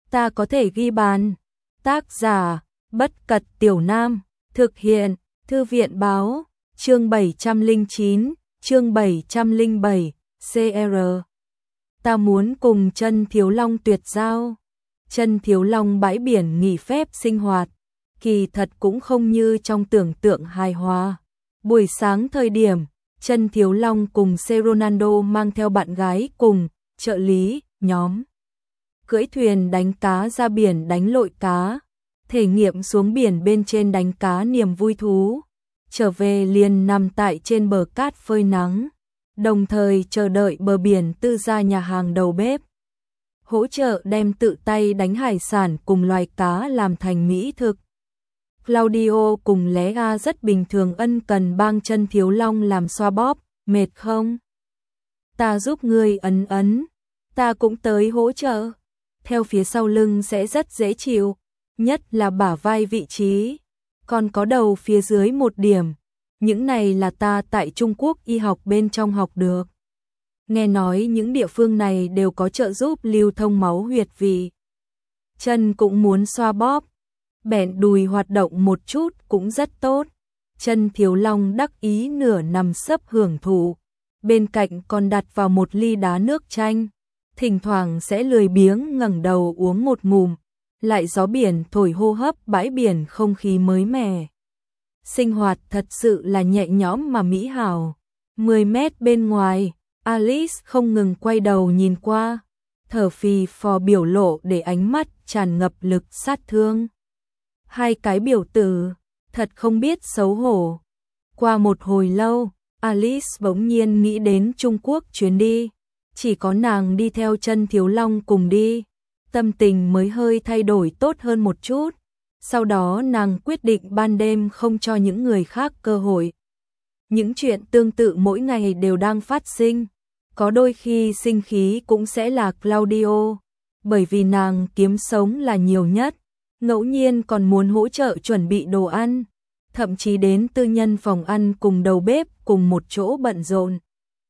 ta có thể ghi bàn. Tác giả, Bất Cật Tiểu Nam, thực hiện, Thư viện báo, chương 709, chương 707, CR. Ta muốn cùng Chân Thiếu Long tuyệt giao. Chân Thiếu Long bãi biển nghỉ phép sinh hoạt, kỳ thật cũng không như trong tưởng tượng hài hòa. Buổi sáng thời điểm, Chân Thiếu Long cùng Ronaldo mang theo bạn gái cùng trợ lý, nhóm cưỡi thuyền đánh cá ra biển đánh lội cá, thể nghiệm xuống biển bên trên đánh cá niềm vui thú. Trở về liền nằm tại trên bờ cát phơi nắng, đồng thời chờ đợi bờ biển tư gia nhà hàng đầu bếp hỗ trợ đem tự tay đánh hải sản cùng loài cá làm thành mỹ thực. Claudio cùng Lea rất bình thường ân cần bang Chân Thiếu Long làm xoa bóp, mệt không? Ta giúp ngươi ấn ấn, ta cũng tới hỗ trợ. Theo phía sau lưng sẽ rất dễ chịu, nhất là bả vai vị trí, còn có đầu phía dưới một điểm. Những này là ta tại Trung Quốc y học bên trong học được. Nghe nói những địa phương này đều có trợ giúp lưu thông máu huyệt vị. Chân cũng muốn xoa bóp, bẹn đùi hoạt động một chút cũng rất tốt. Chân Thiếu Long đắc ý nửa nằm sấp hưởng thụ, bên cạnh còn đặt vào một ly đá nước chanh, thỉnh thoảng sẽ lười biếng ngẩng đầu uống một ngụm, lại gió biển thổi hô hấp bãi biển không khí mới mẻ. Sinh hoạt thật sự là nhẹ nhõm mà mỹ hảo. 10 mét bên ngoài, Alice không ngừng quay đầu nhìn qua, thở phì phò biểu lộ để ánh mắt tràn ngập lực sát thương. Hai cái biểu tử, thật không biết xấu hổ. Qua một hồi lâu, Alice bỗng nhiên nghĩ đến Trung Quốc chuyến đi. Chỉ có nàng đi theo Chân Thiếu Long cùng đi, tâm tình mới hơi thay đổi tốt hơn một chút. Sau đó nàng quyết định ban đêm không cho những người khác cơ hội. Những chuyện tương tự mỗi ngày đều đang phát sinh. Có đôi khi sinh khí cũng sẽ là Claudio, bởi vì nàng kiếm sống là nhiều nhất. Ngẫu nhiên còn muốn hỗ trợ chuẩn bị đồ ăn, thậm chí đến tư nhân phòng ăn cùng đầu bếp cùng một chỗ bận rộn.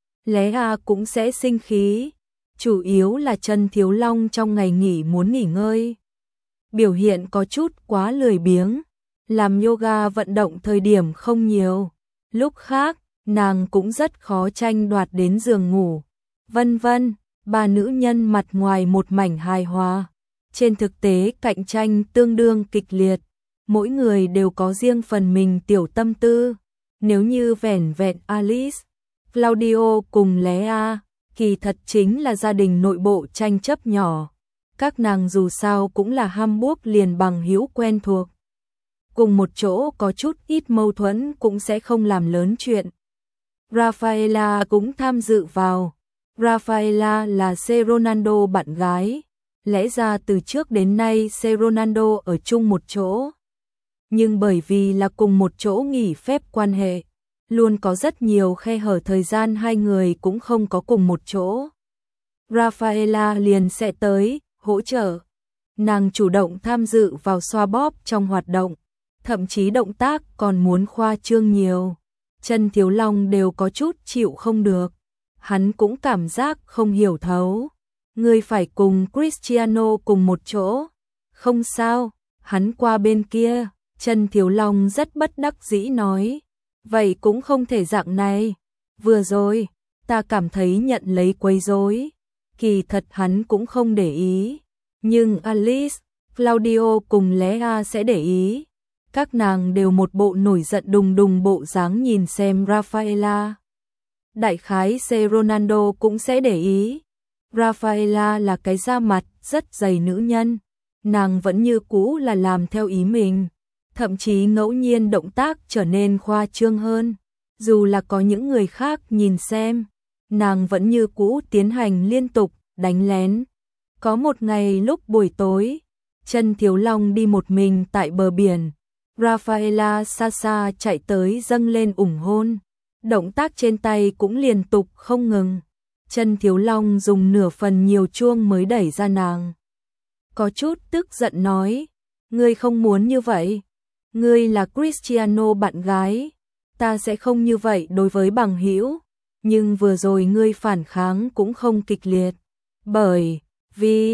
Lea cũng sẽ sinh khí, chủ yếu là Chân Thiếu Long trong ngày nghỉ muốn nghỉ ngơi. Biểu hiện có chút quá lười biếng, làm yoga vận động thời điểm không nhiều. Lúc khác, nàng cũng rất khó tranh đoạt đến giường ngủ. Vân vân, ba nữ nhân mặt ngoài một mảnh hài hòa. Trên thực tế cạnh tranh tương đương kịch liệt, mỗi người đều có riêng phần mình tiểu tâm tư. Nếu như vẻn vẹn Alice, Claudio cùng Lea, kỳ thật chính là gia đình nội bộ tranh chấp nhỏ. Các nàng dù sao cũng là Hamburg liền bằng hữu quen thuộc. Cùng một chỗ có chút ít mâu thuẫn cũng sẽ không làm lớn chuyện. Rafaela cũng tham dự vào. Rafaela là Ronaldo bạn gái. Lẽ ra từ trước đến nay Ronaldo ở chung một chỗ. Nhưng bởi vì là cùng một chỗ nghỉ phép quan hệ, luôn có rất nhiều khe hở thời gian hai người cũng không có cùng một chỗ. Rafaela liền sẽ tới, hỗ trợ. Nàng chủ động tham dự vào xoa bóp trong hoạt động, thậm chí động tác còn muốn khoa trương nhiều. Chân Thiếu Long đều có chút chịu không được. Hắn cũng cảm giác không hiểu thấu. Ngươi phải cùng Cristiano cùng một chỗ. Không sao, hắn qua bên kia. Chân Thiếu Long rất bất đắc dĩ nói. Vậy cũng không thể dạng này. Vừa rồi, ta cảm thấy nhận lấy quấy rối. Kỳ thật hắn cũng không để ý. Nhưng Alice, Claudio cùng Lea sẽ để ý. Các nàng đều một bộ nổi giận đùng đùng bộ dáng nhìn xem Rafaela. Đại khái Ronaldo cũng sẽ để ý. Rafaela là cái da mặt rất dày nữ nhân. Nàng vẫn như cũ là làm theo ý mình. Thậm chí ngẫu nhiên động tác trở nên khoa trương hơn. Dù là có những người khác nhìn xem, nàng vẫn như cũ tiến hành liên tục, đánh lén. Có một ngày lúc buổi tối, Chân Thiếu Long đi một mình tại bờ biển. Rafaela xa xa chạy tới dâng lên ủng hôn. Động tác trên tay cũng liên tục không ngừng. Chân Thiếu Long dùng nửa phần nhiều chuông mới đẩy ra nàng. Có chút tức giận nói, ngươi không muốn như vậy. Ngươi là Cristiano bạn gái, ta sẽ không như vậy đối với bằng hữu. Nhưng vừa rồi ngươi phản kháng cũng không kịch liệt. Bởi vì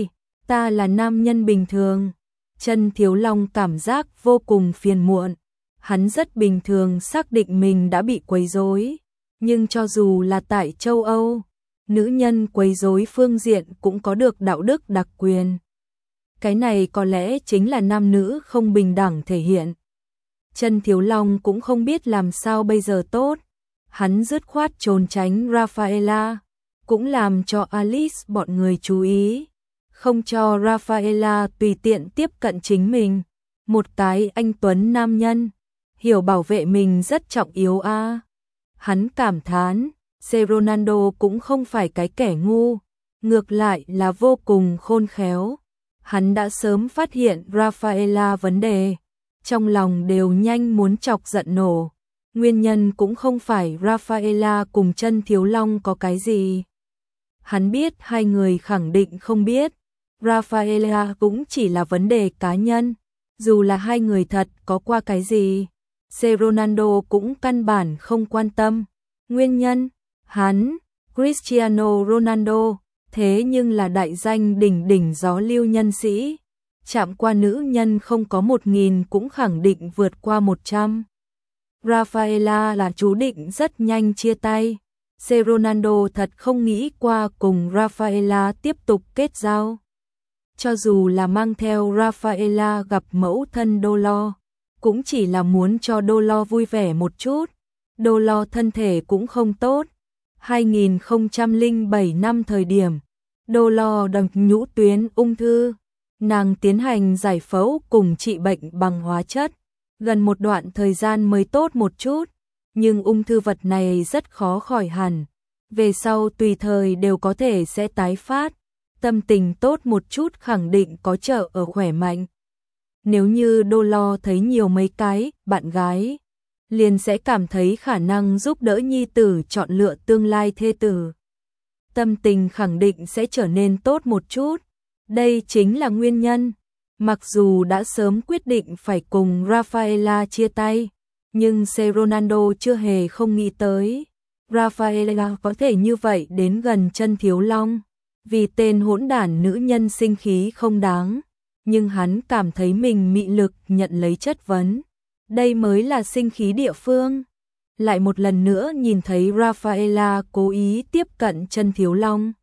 Ta là nam nhân bình thường. Chân Thiếu Long cảm giác vô cùng phiền muộn. Hắn rất bình thường xác định mình đã bị quấy rối, nhưng cho dù là tại châu Âu, nữ nhân quấy rối phương diện cũng có được đạo đức đặc quyền. Cái này có lẽ chính là nam nữ không bình đẳng thể hiện. Chân Thiếu Long cũng không biết làm sao bây giờ tốt. Hắn dứt khoát trốn tránh Rafaela, cũng làm cho Alice bọn người chú ý, không cho Rafaela tùy tiện tiếp cận chính mình. Một cái anh tuấn nam nhân, hiểu bảo vệ mình rất trọng yếu a. Hắn cảm thán, Ronaldo cũng không phải cái kẻ ngu, ngược lại là vô cùng khôn khéo. Hắn đã sớm phát hiện Rafaela vấn đề, trong lòng đều nhanh muốn chọc giận nổ. Nguyên nhân cũng không phải Rafaela cùng Chân Thiếu Long có cái gì. Hắn biết hai người khẳng định không biết. Rafaela cũng chỉ là vấn đề cá nhân. Dù là hai người thật có qua cái gì, Ronaldo cũng căn bản không quan tâm. Nguyên nhân, hắn, Cristiano Ronaldo, thế nhưng là đại danh đỉnh đỉnh gió lưu nhân sĩ. Chạm qua nữ nhân không có 1000 cũng khẳng định vượt qua 100. Rafaela là chú định rất nhanh chia tay. Ronaldo thật không nghĩ qua cùng Rafaela tiếp tục kết giao. Cho dù là mang theo Rafaela gặp mẫu thân Dolor, cũng chỉ là muốn cho Dolor vui vẻ một chút. Dolor thân thể cũng không tốt. 2007 năm thời điểm, Dolor đằng nhũ tuyến ung thư. Nàng tiến hành giải phẫu cùng trị bệnh bằng hóa chất. Gần một đoạn thời gian mới tốt một chút, nhưng ung thư vật này rất khó khỏi hẳn. Về sau tùy thời đều có thể sẽ tái phát. Tâm tình tốt một chút khẳng định có trợ ở khỏe mạnh. Nếu như Dolor thấy nhiều mấy cái bạn gái, liền sẽ cảm thấy khả năng giúp đỡ nhi tử chọn lựa tương lai thê tử. Tâm tình khẳng định sẽ trở nên tốt một chút. Đây chính là nguyên nhân. Mặc dù đã sớm quyết định phải cùng Rafaela chia tay, nhưng Ronaldo chưa hề không nghĩ tới Rafaela có thể như vậy đến gần Chân Thiếu Long. Vì tên hỗn đản nữ nhân sinh khí không đáng, nhưng hắn cảm thấy mình mị lực nhận lấy chất vấn. Đây mới là sinh khí địa phương. Lại một lần nữa nhìn thấy Rafaela cố ý tiếp cận Chân Thiếu Long.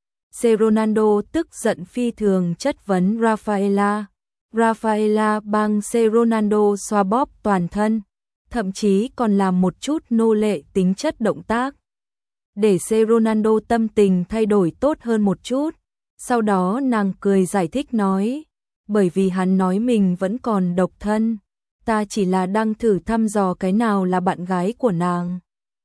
Ronaldo tức giận phi thường chất vấn Rafaela. Rafaela bang Ronaldo xoa bóp toàn thân, thậm chí còn làm một chút nô lệ tính chất động tác, để Ronaldo tâm tình thay đổi tốt hơn một chút. Sau đó nàng cười giải thích nói, bởi vì hắn nói mình vẫn còn độc thân, ta chỉ là đang thử thăm dò cái nào là bạn gái của nàng.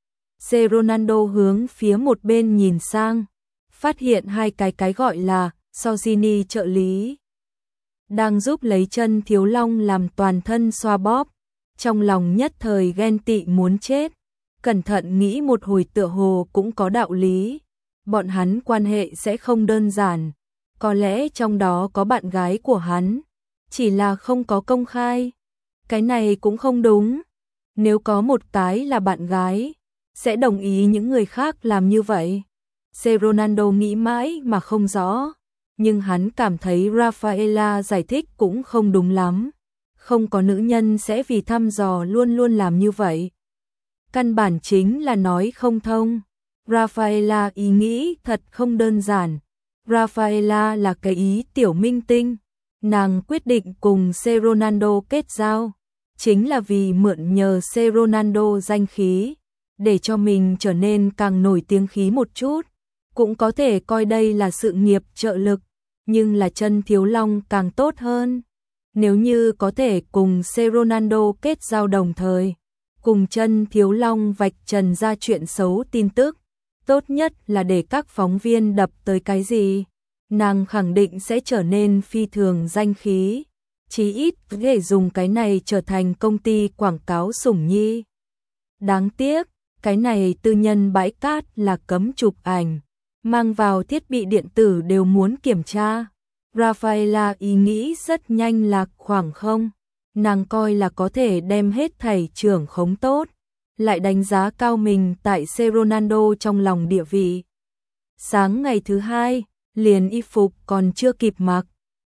Ronaldo hướng phía một bên nhìn sang, phát hiện hai cái gọi là Sojini trợ lý đang giúp lấy Chân Thiếu Long làm toàn thân xoa bóp. Trong lòng nhất thời ghen tị muốn chết. Cẩn thận nghĩ một hồi tựa hồ cũng có đạo lý. Bọn hắn quan hệ sẽ không đơn giản. Có lẽ trong đó có bạn gái của hắn, chỉ là không có công khai. Cái này cũng không đúng. Nếu có một cái là bạn gái, sẽ đồng ý những người khác làm như vậy. Ronaldo nghĩ mãi mà không rõ. Nhưng hắn cảm thấy Rafaela giải thích cũng không đúng lắm. Không có nữ nhân sẽ vì thăm dò luôn luôn làm như vậy. Căn bản chính là nói không thông. Rafaela ý nghĩ thật không đơn giản. Rafaela là cái ý tiểu minh tinh. Nàng quyết định cùng Ronaldo kết giao, chính là vì mượn nhờ Ronaldo danh khí, để cho mình trở nên càng nổi tiếng khí một chút. Cũng có thể coi đây là sự nghiệp trợ lực. Nhưng là Chân Thiếu Long càng tốt hơn. Nếu như có thể cùng Ronaldo kết giao đồng thời, cùng Chân Thiếu Long vạch trần ra chuyện xấu tin tức, tốt nhất là để các phóng viên đập tới cái gì, nàng khẳng định sẽ trở nên phi thường danh khí. Chí ít có thể dùng cái này trở thành công ty quảng cáo sủng nhi. Đáng tiếc, cái này tư nhân bãi cát là cấm chụp ảnh. Mang vào thiết bị điện tử đều muốn kiểm tra. Rafaela ý nghĩ rất nhanh lạc khoảng không. Nàng coi là có thể đem hết thảy trưởng khống tốt, lại đánh giá cao mình tại Ronaldo trong lòng địa vị. Sáng ngày thứ hai, liền y phục còn chưa kịp mặc,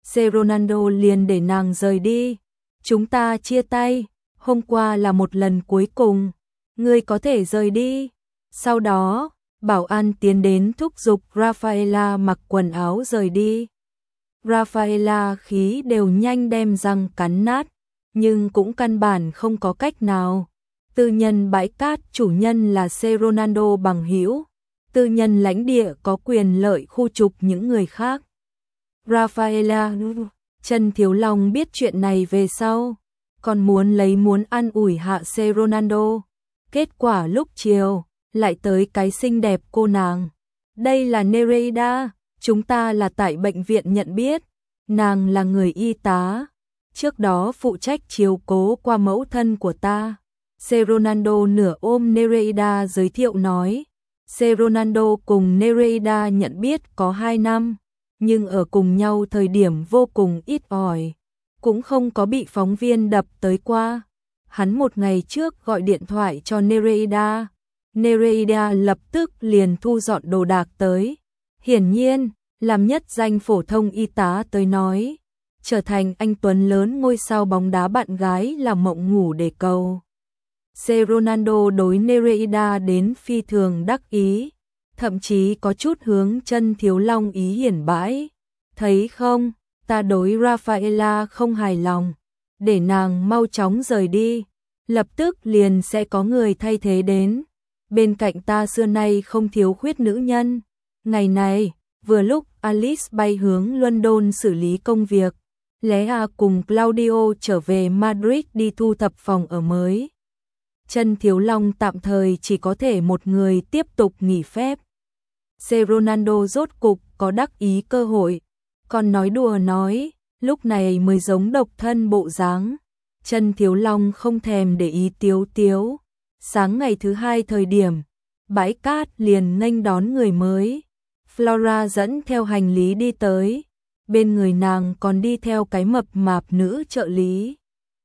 Ronaldo liền để nàng rời đi. Chúng ta chia tay, hôm qua là một lần cuối cùng, ngươi có thể rời đi. Sau đó, bảo an tiến đến thúc giục Rafaela mặc quần áo rời đi. Rafaela khí đều nhanh đem răng cắn nát, nhưng cũng căn bản không có cách nào. Tư nhân bãi cát chủ nhân là Ronaldo bằng hữu, tư nhân lãnh địa có quyền lợi khu trục những người khác. Rafaela, Trần Thiếu Long biết chuyện này về sau, còn muốn an ủi hạ Ronaldo. Kết quả lúc chiều, lại tới cái xinh đẹp cô nàng. Đây là Nereida, chúng ta là tại bệnh viện nhận biết, nàng là người y tá, trước đó phụ trách chiếu cố qua mẫu thân của ta. Ronaldo nửa ôm Nereida giới thiệu nói. Ronaldo cùng Nereida nhận biết có 2 năm, nhưng ở cùng nhau thời điểm vô cùng ít ỏi, cũng không có bị phóng viên đập tới qua. Hắn một ngày trước gọi điện thoại cho Nereida. Nereida lập tức liền thu dọn đồ đạc tới. Hiển nhiên, làm nhất danh phổ thông y tá tới nói, trở thành anh tuấn lớn ngôi sao bóng đá bạn gái là mộng ngủ để cầu. Ronaldo đối Nereida đến phi thường đắc ý, thậm chí có chút hướng Chân Thiếu Long ý hiển bãi. Thấy không, ta đối Rafaela không hài lòng, để nàng mau chóng rời đi, lập tức liền sẽ có người thay thế đến. Bên cạnh ta xưa nay không thiếu khuyết nữ nhân. Ngày này, vừa lúc Alice bay hướng London xử lý công việc, Lea cùng Claudio trở về Madrid đi thu thập phòng ở mới. Chân Thiếu Long tạm thời chỉ có thể một người tiếp tục nghỉ phép. Ronaldo rốt cục có đắc ý cơ hội, còn nói đùa nói, lúc này mới giống độc thân bộ dáng. Chân Thiếu Long không thèm để ý Tiếu Tiếu. Sáng ngày thứ 2 thời điểm, bãi cát liền nghênh đón người mới. Flora dẫn theo hành lý đi tới, bên người nàng còn đi theo cái mập mạp nữ trợ lý.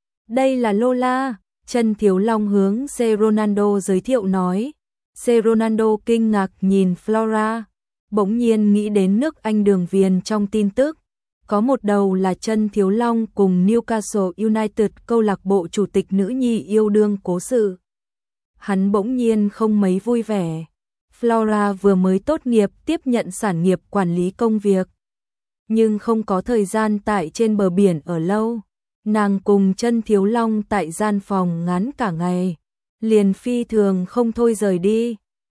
Đây là Lola, Chân Thiếu Long hướng Ronaldo giới thiệu nói. Ronaldo kinh ngạc nhìn Flora, bỗng nhiên nghĩ đến nước Anh đường viền trong tin tức. Có một đầu là Chân Thiếu Long cùng Newcastle United câu lạc bộ chủ tịch nữ nhi yêu đương cố sự. Hắn bỗng nhiên không mấy vui vẻ. Flora vừa mới tốt nghiệp tiếp nhận sản nghiệp quản lý công việc, nhưng không có thời gian tại trên bờ biển ở lâu. Nàng cùng Chân Thiếu Long tại gian phòng ngắn cả ngày, liền phi thường không thôi rời đi.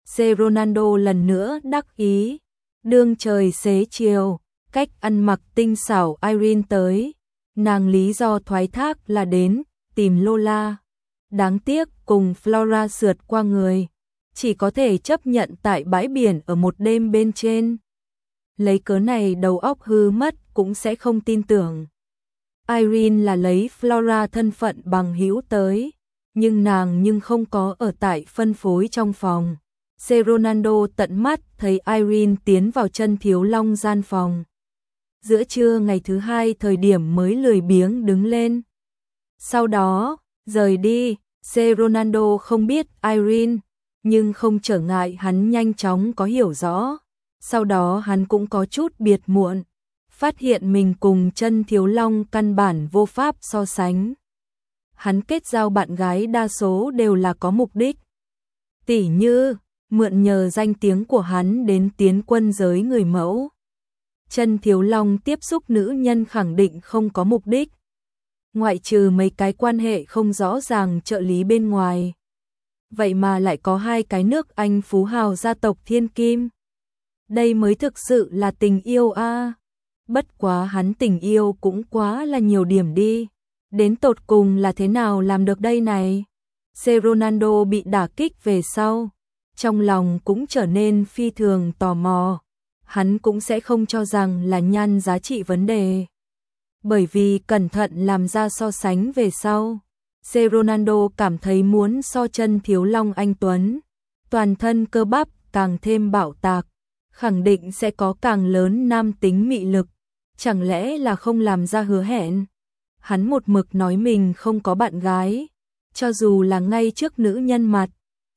Ronaldo lần nữa đắc ý. Đương trời xế chiều, cách ăn mặc tinh xảo Irene tới. Nàng lý do thoái thác là đến tìm Lola. Đáng tiếc cùng Flora sượt qua người, chỉ có thể chấp nhận tại bãi biển ở một đêm bên trên. Lấy cớ này đầu óc hư mất cũng sẽ không tin tưởng. Irene là lấy Flora thân phận bằng hữu tới, nhưng nàng không có ở tại phân phối trong phòng. Ronaldo tận mắt thấy Irene tiến vào Chân Thiếu Long gian phòng. Giữa trưa ngày thứ 2 thời điểm mới lười biếng đứng lên. Sau đó, rời đi. Ronaldo không biết Irene, nhưng không trở ngại hắn nhanh chóng có hiểu rõ. Sau đó hắn cũng có chút biệt muộn, phát hiện mình cùng Chân Thiếu Long căn bản vô pháp so sánh. Hắn kết giao bạn gái đa số đều là có mục đích. Tỉ như, mượn nhờ danh tiếng của hắn đến tiến quân giới người mẫu. Chân Thiếu Long tiếp xúc nữ nhân khẳng định không có mục đích, ngoại trừ mấy cái quan hệ không rõ ràng trợ lý bên ngoài. Vậy mà lại có 2 cái nước Anh phú hào gia tộc thiên kim. Đây mới thực sự là tình yêu a. Bất quá hắn tình yêu cũng quá là nhiều điểm đi. Đến tột cùng là thế nào làm được đây này? Ronaldo bị đả kích về sau, trong lòng cũng trở nên phi thường tò mò. Hắn cũng sẽ không cho rằng là nhan giá trị vấn đề, bởi vì cẩn thận làm ra so sánh về sau, Ronaldo cảm thấy muốn so Chân Thiếu Long anh tuấn, toàn thân cơ bắp càng thêm bạo tạc, khẳng định sẽ có càng lớn nam tính mị lực. Chẳng lẽ là không làm ra hứa hẹn? Hắn một mực nói mình không có bạn gái, cho dù là ngay trước nữ nhân mặt.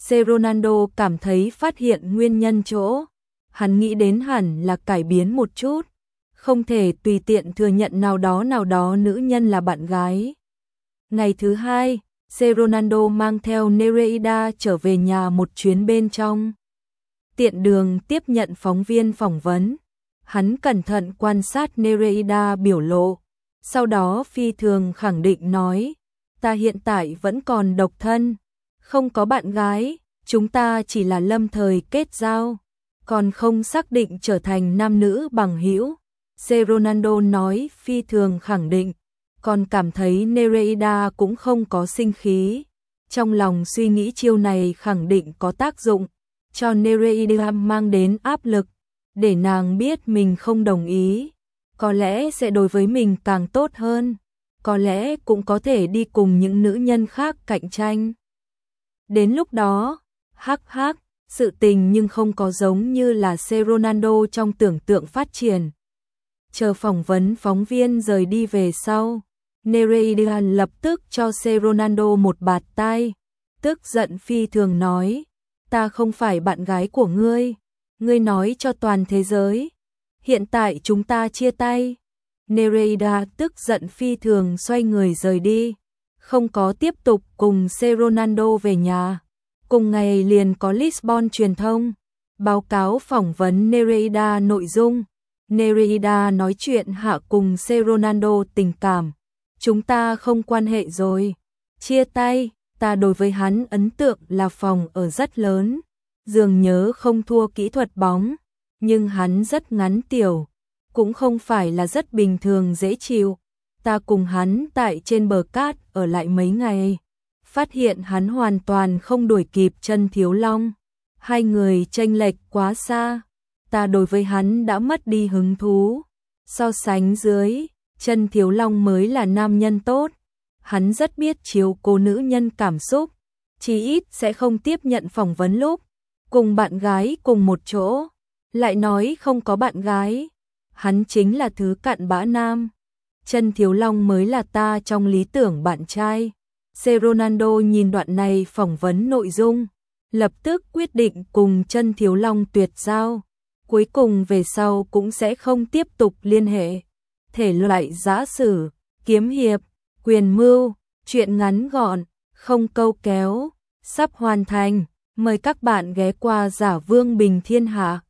Ronaldo cảm thấy phát hiện nguyên nhân chỗ, hắn nghĩ đến hẳn là cải biến một chút, không thể tùy tiện thừa nhận nào đó nữ nhân là bạn gái. Ngày thứ hai, Ronaldo mang theo Nereida trở về nhà một chuyến bên trong. Tiện đường tiếp nhận phóng viên phỏng vấn, hắn cẩn thận quan sát Nereida biểu lộ, sau đó phi thường khẳng định nói, ta hiện tại vẫn còn độc thân, không có bạn gái, chúng ta chỉ là lâm thời kết giao, còn không xác định trở thành nam nữ bằng hữu. Ronaldo nói phi thường khẳng định, còn cảm thấy Nereida cũng không có sinh khí. Trong lòng suy nghĩ chiêu này khẳng định có tác dụng, cho Nereida mang đến áp lực, để nàng biết mình không đồng ý. Có lẽ sẽ đối với mình càng tốt hơn, có lẽ cũng có thể đi cùng những nữ nhân khác cạnh tranh. Đến lúc đó, sự tình nhưng không có giống như là Ronaldo trong tưởng tượng phát triển. Chờ phỏng vấn phóng viên rời đi về sau, Nereida lập tức cho Ronaldo một bạt tai, tức giận phi thường nói, ta không phải bạn gái của ngươi nói cho toàn thế giới, hiện tại chúng ta chia tay. Nereida tức giận phi thường xoay người rời đi, không có tiếp tục cùng Ronaldo về nhà. Cùng ngày liền có Lisbon truyền thông báo cáo phỏng vấn Nereida nội dung. Nereida nói chuyện hạ cùng Ronaldo tình cảm, chúng ta không quan hệ rồi, chia tay, ta đối với hắn ấn tượng là phòng ở rất lớn, dường nhớ không thua kỹ thuật bóng, nhưng hắn rất ngắn tiểu, cũng không phải là rất bình thường dễ chịu. Ta cùng hắn tại trên bờ cát ở lại mấy ngày, phát hiện hắn hoàn toàn không đuổi kịp Chân Thiếu Long, hai người chênh lệch quá xa, ta đối với hắn đã mất đi hứng thú. So sánh dưới, Chân Thiếu Long mới là nam nhân tốt, hắn rất biết chiếu cố nữ nhân cảm xúc, chí ít sẽ không tiếp nhận phỏng vấn lúc cùng bạn gái cùng một chỗ, lại nói không có bạn gái, hắn chính là thứ cặn bã nam. Chân Thiếu Long mới là ta trong lý tưởng bạn trai. Ronaldo nhìn đoạn này phỏng vấn nội dung, lập tức quyết định cùng Chân Thiếu Long tuyệt giao, cuối cùng về sau cũng sẽ không tiếp tục liên hệ. Thể loại giã sử, kiếm hiệp, quyền mưu, truyện ngắn gọn, không câu kéo, sắp hoàn thành, mời các bạn ghé qua Giả Vương Bình Thiên Hạ.